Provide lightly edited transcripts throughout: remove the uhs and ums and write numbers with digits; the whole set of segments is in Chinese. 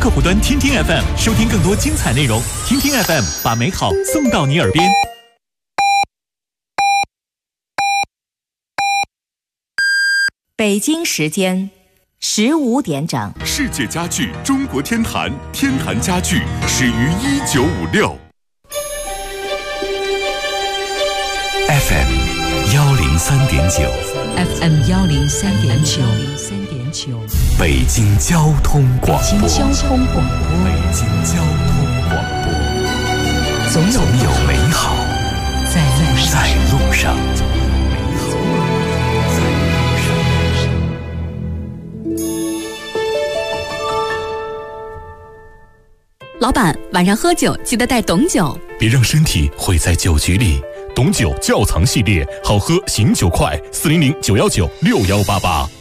客户端听听 FM， 收听更多精彩内容。听听 FM， 把美好送到你耳边。 北京时间15点整。 世界家具中国天坛，天坛家具始于1956。FM 103.9 FM 103.9， 北京交通广播。 北京交通广播，总有美好在路上。 老板，晚上喝酒记得带董酒， 别让身体毁在酒局里。董酒窖藏系列，好喝醒酒快，400-919-6188。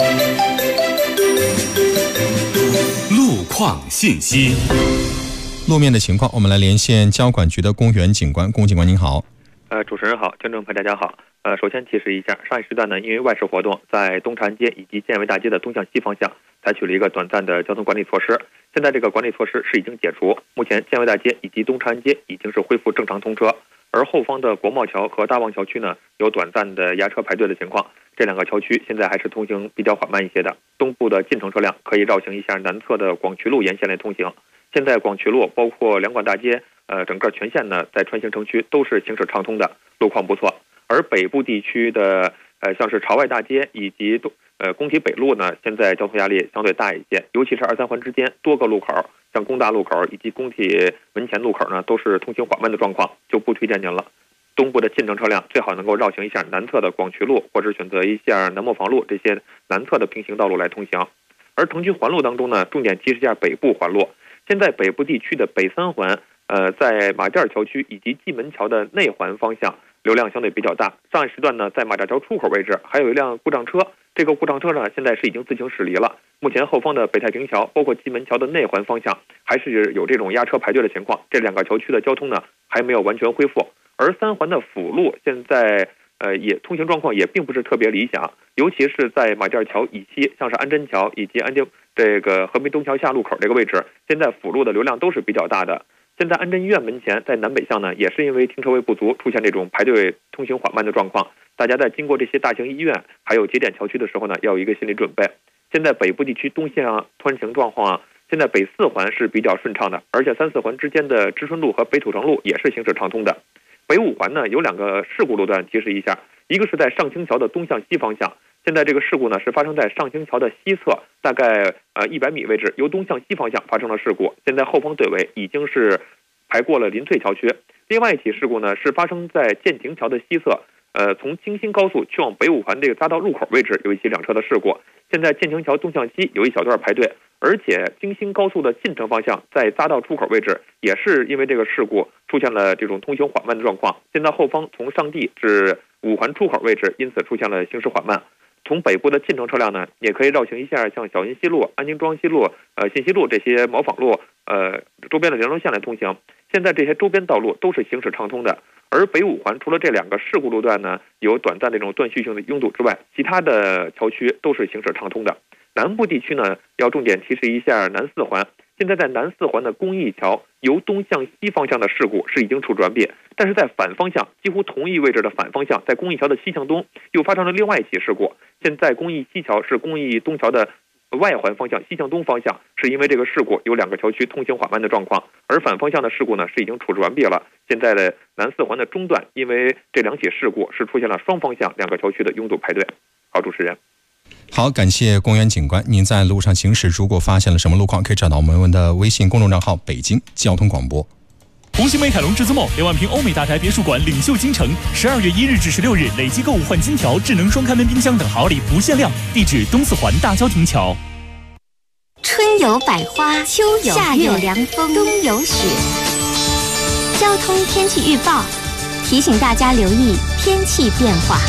路况信息。 路面的情况，我们来连线交管局的龚元警官。龚警官您好。 主持人好，听众朋友大家好。首先提示一下，上一时段呢，因为外事活动，在东长安街以及建卫大街的东向西方向采取了一个短暂的交通管理措施。现在这个管理措施是已经解除，目前建卫大街以及东长安街已经是恢复正常通车，而后方的国贸桥和大望桥区呢，有短暂的压车排队的情况。这两个桥区现在还是通行比较缓慢一些的。东部的进城车辆可以绕行一下南侧的广渠路沿线来通行。现在广渠路包括两广大街，整个全线呢在川行城区都是行驶畅通的，路况不错。而北部地区的像是朝外大街以及工体北路呢，现在交通压力相对大一些，尤其是2、3环之间多个路口，像工大路口以及工体门前路口呢，都是通行缓慢的状况，就不推荐您了。东部的进城车辆最好能够绕行一下南侧的广渠路，或者选择一下南磨坊路这些南侧的平行道路来通行。而城区环路当中呢，重点提示一下北部环路。现在北部地区的北3环，在马甸桥区以及蓟门桥的内环方向流量相对比较大。上一时段呢，在马甸桥出口位置还有一辆故障车，这个故障车呢现在是已经自行驶离了。目前后方的北太平桥包括蓟门桥的内环方向还是有这种压车排队的情况，这两个桥区的交通呢还没有完全恢复。而3环的辅路现在也通行状况也并不是特别理想，尤其是在马甸桥以西，像是安贞桥以及这个和平东桥下路口这个位置，现在辅路的流量都是比较大的。现在安贞医院门前在南北向呢，也是因为停车位不足，出现这种排队通行缓慢的状况。大家在经过这些大型医院还有节点桥区的时候呢，要有一个心理准备。现在北部地区东向通行状况，现在北4环是比较顺畅的，而且3、4环之间的知春路和北土城路也是行驶畅通的。北5环呢有2个事故路段提示一下，一个是在上清桥的东向西方向，现在这个事故呢是发生在上清桥的西侧，大概100米位置，由东向西方向发生了事故，现在后方队尾已经是排过了临翠桥区。另外一起事故呢是发生在建亭桥的西侧，从京新高速去往北5环这个匝道入口位置有一起2车的事故，现在建亭桥东向西有一小段排队，而且京新高速的进城方向在匝道出口位置也是因为这个事故出现了这种通行缓慢的状况，现在后方从上地至5环出口位置因此出现了行驶缓慢。从北部的进城车辆呢，也可以绕行一下像小银西路、安京庄西路、信息路这些毛坊路周边的联络线来通行。现在这些周边道路都是行驶畅通的。而北5环除了这2个事故路段呢有短暂这种断续性的拥堵之外，其他的桥区都是行驶畅通的。南部地区呢要重点提示一下南4环，现在在南4环的公益桥由东向西方向的事故是已经处转变，但是在反方向几乎同一位置的反方向，在公益桥的西向东又发生了另外一起事故。现在公益西桥是公益东桥的外环方向，西向东方向是因为这个事故有2个桥区通行缓慢的状况，而反方向的事故呢是已经处置完毕了。现在的南4环的中段因为这2起事故是出现了双方向2个桥区的拥堵排队。好，主持人。 好，感谢龚元警官。您在路上行驶，如果发现了什么路况，可以找到我们的微信公众账号北京交通广播。 红星美凯龙至尊梦2万平欧美大宅别墅馆领袖京城，12月1日至16日累计购物换金条、智能双开门冰箱等好礼不限量。地址东4环大郊亭桥。 春有百花，秋有夏有凉风，冬有雪。交通天气预报提醒大家留意天气变化。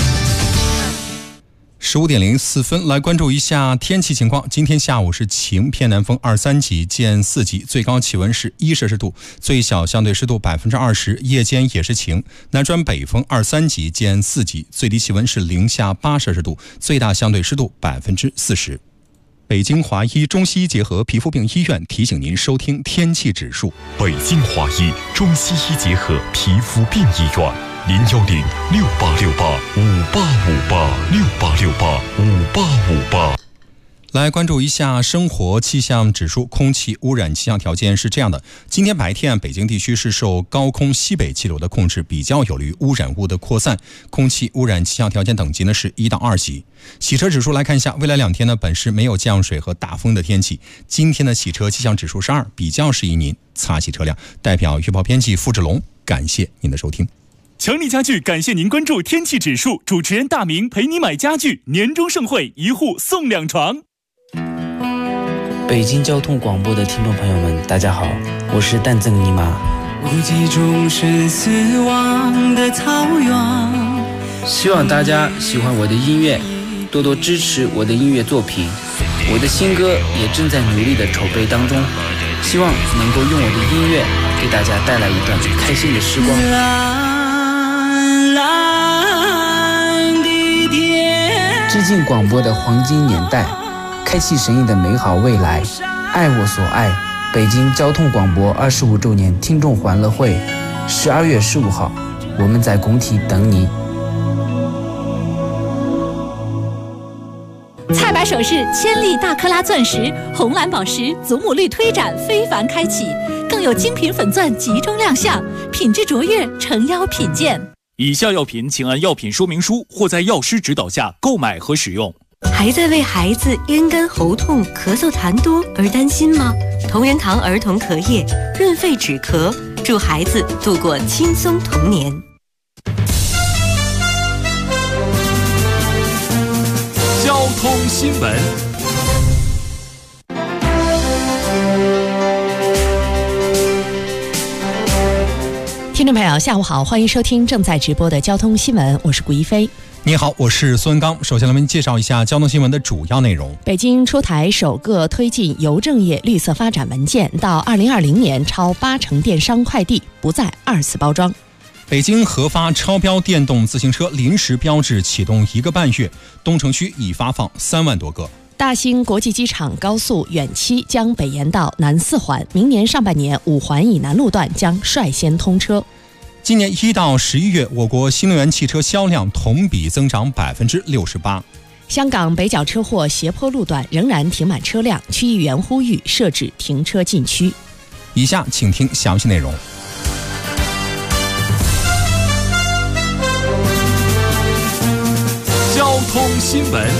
15点04分，来关注一下天气情况。今天下午是晴，偏南风2-3级见4级，最高气温是1摄氏度，最小相对湿度20%。夜间也是晴，南转北风2-3级见4级，最低气温是0下8摄氏度，最大相对湿度40%。 北京华医中西医结合皮肤病医院提醒您收听天气指数。 北京华医中西医结合皮肤病医院，0106868585868685858。 来关注一下生活气象指数，空气污染气象条件是这样的：今天白天北京地区是受高空西北气流的控制，比较有利于污染物的扩散，空气污染气象条件等级呢是1到2级。洗车指数来看一下，未来2天呢本市没有降水和大风的天气，今天的洗车气象指数是2，比较适宜您擦洗车辆。代表预报编辑付志龙，感谢您的收听。 强力家具感谢您关注天气指数，主持人大明陪你买家具，年终盛会，1户送2床。 北京交通广播的听众朋友们，大家好，我是蛋赠尼玛。 无际中是死亡的草原。 希望大家喜欢我的音乐，多多支持我的音乐作品。我的新歌也正在努力的筹备当中，希望能够用我的音乐给大家带来一段开心的时光。蓝蓝的天，致敬广播的黄金年代，开启神异的美好未来，爱我所爱。北京交通广播25周年听众欢乐会，12月15号，我们在工体等你。 菜百首饰千粒大克拉钻石、红蓝宝石祖母绿推展非凡开启，更有精品粉钻集中亮相，品质卓越，诚邀品鉴。 以下药品请按药品说明书或在药师指导下购买和使用。 还在为孩子咽干喉痛、咳嗽痰多而担心吗？同仁堂儿童咳液润肺止咳，助孩子度过轻松童年。 交通新闻。 听众朋友下午好，欢迎收听正在直播的交通新闻，我是顾一飞。 你好，我是孙刚。首先来为您介绍一下交通新闻的主要内容。 北京出台首个推进邮政业绿色发展文件，到2020年超80%电商快递不再2次包装。 北京核发超标电动自行车临时标志启动1个半月，东城区已发放3万多个。 大兴国际机场高速远期将北延到南4环，明年上半年5环以南路段将率先通车。 今年1到11月，我国新能源汽车销量同比增长68%。 香港北角车祸斜坡路段仍然停满车辆，区议员呼吁设置停车禁区。 以下请听详细内容。 交通新闻。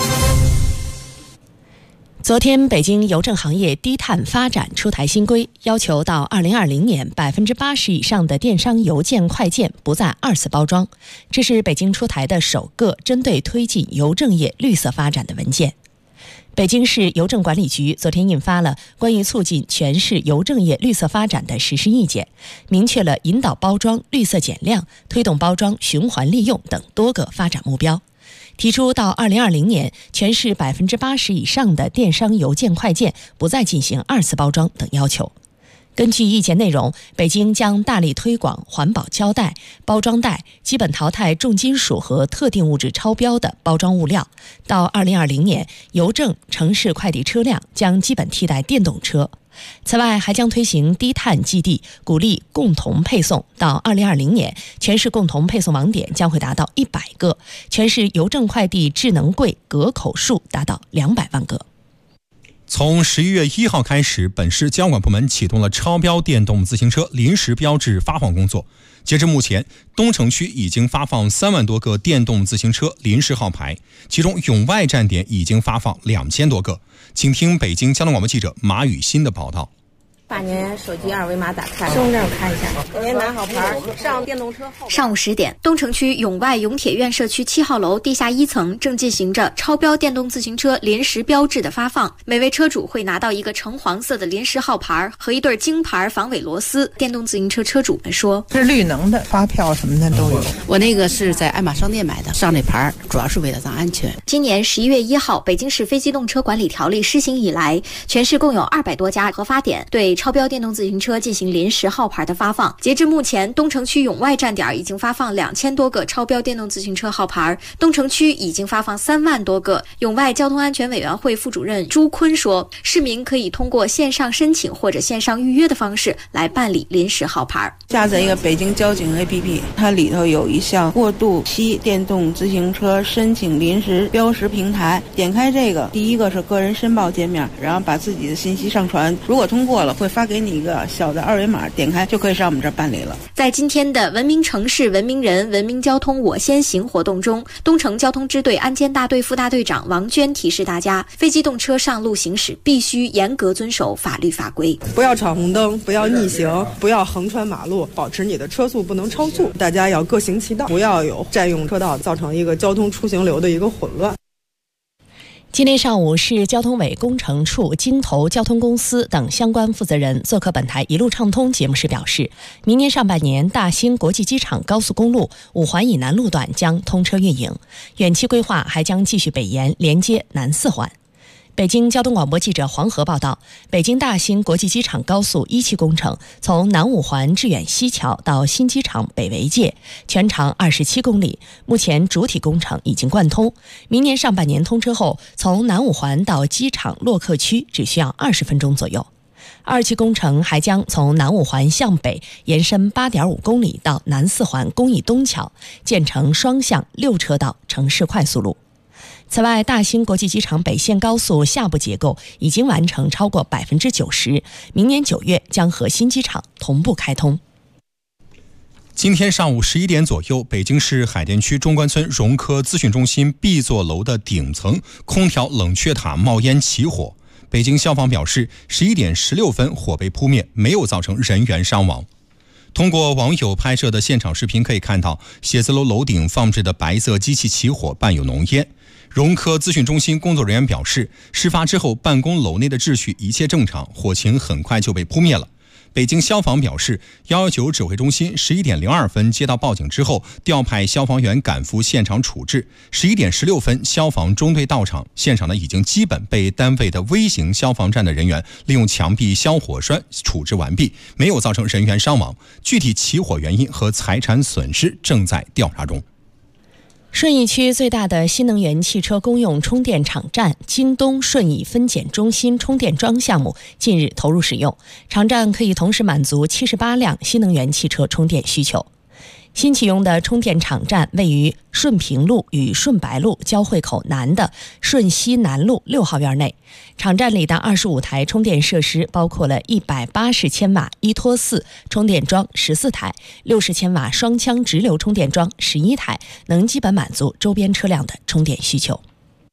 昨天，北京邮政行业低碳发展出台新规，要求到2020年80%以上的电商邮件快件不再2次包装。这是北京出台的首个针对推进邮政业绿色发展的文件。北京市邮政管理局昨天印发了关于促进全市邮政业绿色发展的实施意见，明确了引导包装绿色减量、推动包装循环利用等多个发展目标。提出到2020年，全市80%以上的电商邮件快件不再进行2次包装等要求。根据意见内容，北京将大力推广环保胶带、包装袋，基本淘汰重金属和特定物质超标的包装物料。到2020年，邮政、城市快递车辆将基本替代电动车。此外，还将推行低碳寄递，鼓励共同配送。到2020年，全市共同配送网点将会达到100个，全市邮政快递智能柜隔口数达到200万个。 从11月1号开始，本市交管部门启动了超标电动自行车临时标志发放工作。截至目前，东城区已经发放3万多个电动自行车临时号牌，其中永外站点已经发放2000多个。请听北京交通广播记者马雨欣的报道。 把您手机2维码打开，身份证看一下，给您拿好牌，上电动车后。 上午10点，东城区永外永铁院社区7号楼地下1层正进行着超标电动自行车临时标志的发放，每位车主会拿到一个橙黄色的临时号牌和一对京牌防伪螺丝。电动自行车车主们说， 是绿能的，发票什么的都有。 我那个是在爱玛商店买的，上这牌主要是为了咱安全。 今年11月1号，北京市非机动车管理条例施行以来，全市共有200多家核发点对超标电动自行车进行临时号牌的发放。截至目前，东城区永外站点已经发放2000多个超标电动自行车号牌，东城区已经发放3万多个。永外交通安全委员会副主任朱坤说，市民可以通过线上申请或者线上预约的方式来办理临时号牌。 下载一个北京交警 APP， 它里头有一项过渡期电动自行车申请临时标识平台，点开这个，第一个是个人申报界面，然后把自己的信息上传，如果通过了会发给你一个小的2维码，点开就可以上我们这儿办理了。 在今天的文明城市文明人文明交通我先行活动中，东城交通支队安监大队副大队长王娟提示大家，非机动车上路行驶必须严格遵守法律法规， 不要闯红灯，不要逆行，不要横穿马路，保持你的车速不能超速，大家要各行其道，不要有占用车道，造成一个交通出行流的一个混乱。 今天上午，市交通委工程处、京投交通公司等相关负责人做客本台一路畅通节目时表示，明年上半年大兴国际机场高速公路5环以南路段将通车运营，远期规划还将继续北延连接南4环。北京交通广播记者黄河报道，北京大兴国际机场高速1期工程从南5环致远西桥到新机场北围界，全长27公里，目前主体工程已经贯通。明年上半年通车后，从南5环到机场洛克区只需要20分钟左右。2期工程还将从南5环向北延伸8.5公里到南4环公益东桥，建成双向6车道城市快速路。此外，大兴国际机场北线高速下部结构已经完成超过90%，明年9月将和新机场同步开通。 今天上午11点左右，北京市海淀区中关村融科资讯中心 B 座楼的顶层空调冷却塔冒烟起火。北京消防表示，11点16分火被扑灭，没有造成人员伤亡。通过网友拍摄的现场视频可以看到，写字楼楼顶放置的白色机器起火，伴有浓烟。融科资讯中心工作人员表示，事发之后办公楼内的秩序一切正常，火情很快就被扑灭了。北京消防表示，119指挥中心11点02分接到报警之后，调派消防员赶赴现场处置。11点16分，消防中队到场，现场呢已经基本被单位的微型消防站的人员利用墙壁消火栓处置完毕，没有造成人员伤亡。具体起火原因和财产损失正在调查中。 顺义区最大的新能源汽车公用充电场站京东顺义分拣中心充电桩项目近日投入使用，场站可以同时满足78辆新能源汽车充电需求。新启用的充电场站位于顺平路与顺白路交汇口南的顺西南路6号院内。场站里的25台充电设施包括了180千瓦一拖四充电桩14台，60千瓦双腔直流充电桩11台，能基本满足周边车辆的充电需求。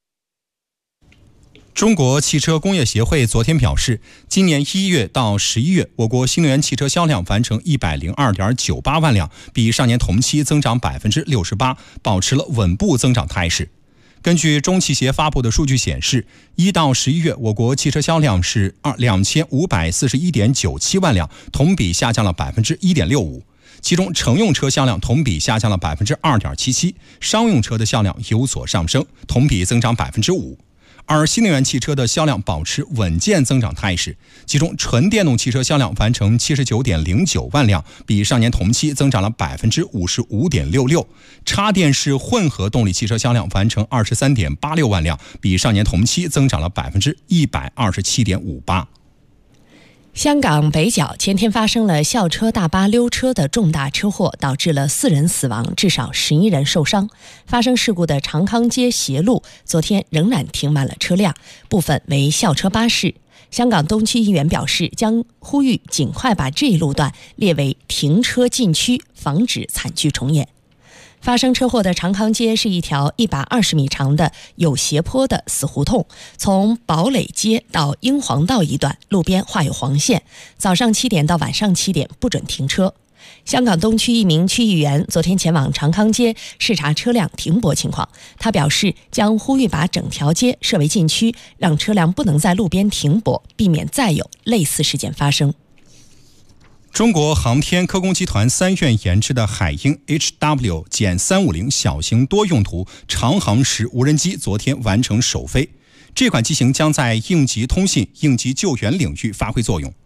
中国汽车工业协会昨天表示，今年1月到11月，我国新能源汽车销量完成102.98万辆，比上年同期增长68%，保持了稳步增长态势。根据中汽协发布的数据显示，1到11月，我国汽车销量是2541.97万辆，同比下降了1.65%。其中乘用车销量同比下降了2.77%，商用车的销量有所上升，同比增长5%。而新能源汽车的销量保持稳健增长态势，其中纯电动汽车销量完成79.09万辆，比上年同期增长了55.66%；插电式混合动力汽车销量完成23.86万辆，比上年同期增长了127.58%。 香港北角前天发生了校车大巴溜车的重大车祸，导致了4人死亡，至少11人受伤。发生事故的长康街斜路昨天仍然停满了车辆，部分为校车巴士。香港东区议员表示，将呼吁尽快把这一路段列为停车禁区，防止惨剧重演。发生车祸的长康街是一条120米长的有斜坡的死胡同，从堡垒街到英皇道一段路边画有黄线，早上7点到晚上7点不准停车。香港东区一名区议员昨天前往长康街视察车辆停泊情况，他表示将呼吁把整条街设为禁区，让车辆不能在路边停泊，避免再有类似事件发生。 中国航天科工集团3院研制的海鹰 HW-350 小型多用途长航时无人机昨天完成首飞，这款机型将在应急通信、应急救援领域发挥作用。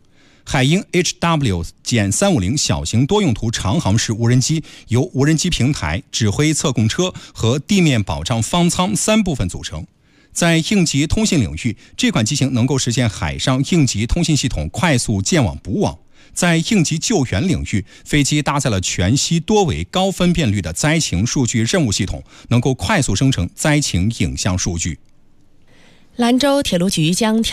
海鹰 HW-350 小型多用途长航式无人机由无人机平台、指挥测控车和地面保障方舱3部分组成。在应急通信领域，这款机型能够实现海上应急通信系统快速建网补网。在应急救援领域，飞机搭载了全息多维高分辨率的灾情数据任务系统，能够快速生成灾情影像数据。 兰州铁路局将